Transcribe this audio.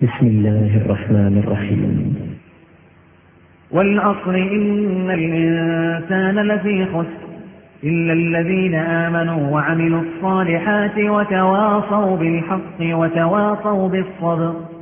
بسم الله الرحمن الرحيم. والعصر إن الإنسان لفي خسر إلا الذين آمنوا وعملوا الصالحات وتواصوا بالحق وتواصوا بالصبر.